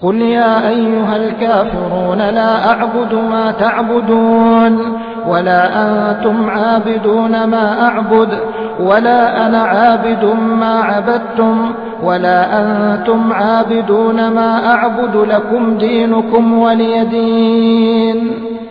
قل يا أيها الكافرون لا أعبد ما تعبدون ولا أنتم عابدون ما أعبد ولا أنا عابد ما عبدتم ولا أنتم عابدون ما أعبد لكم دينكم ولي دين.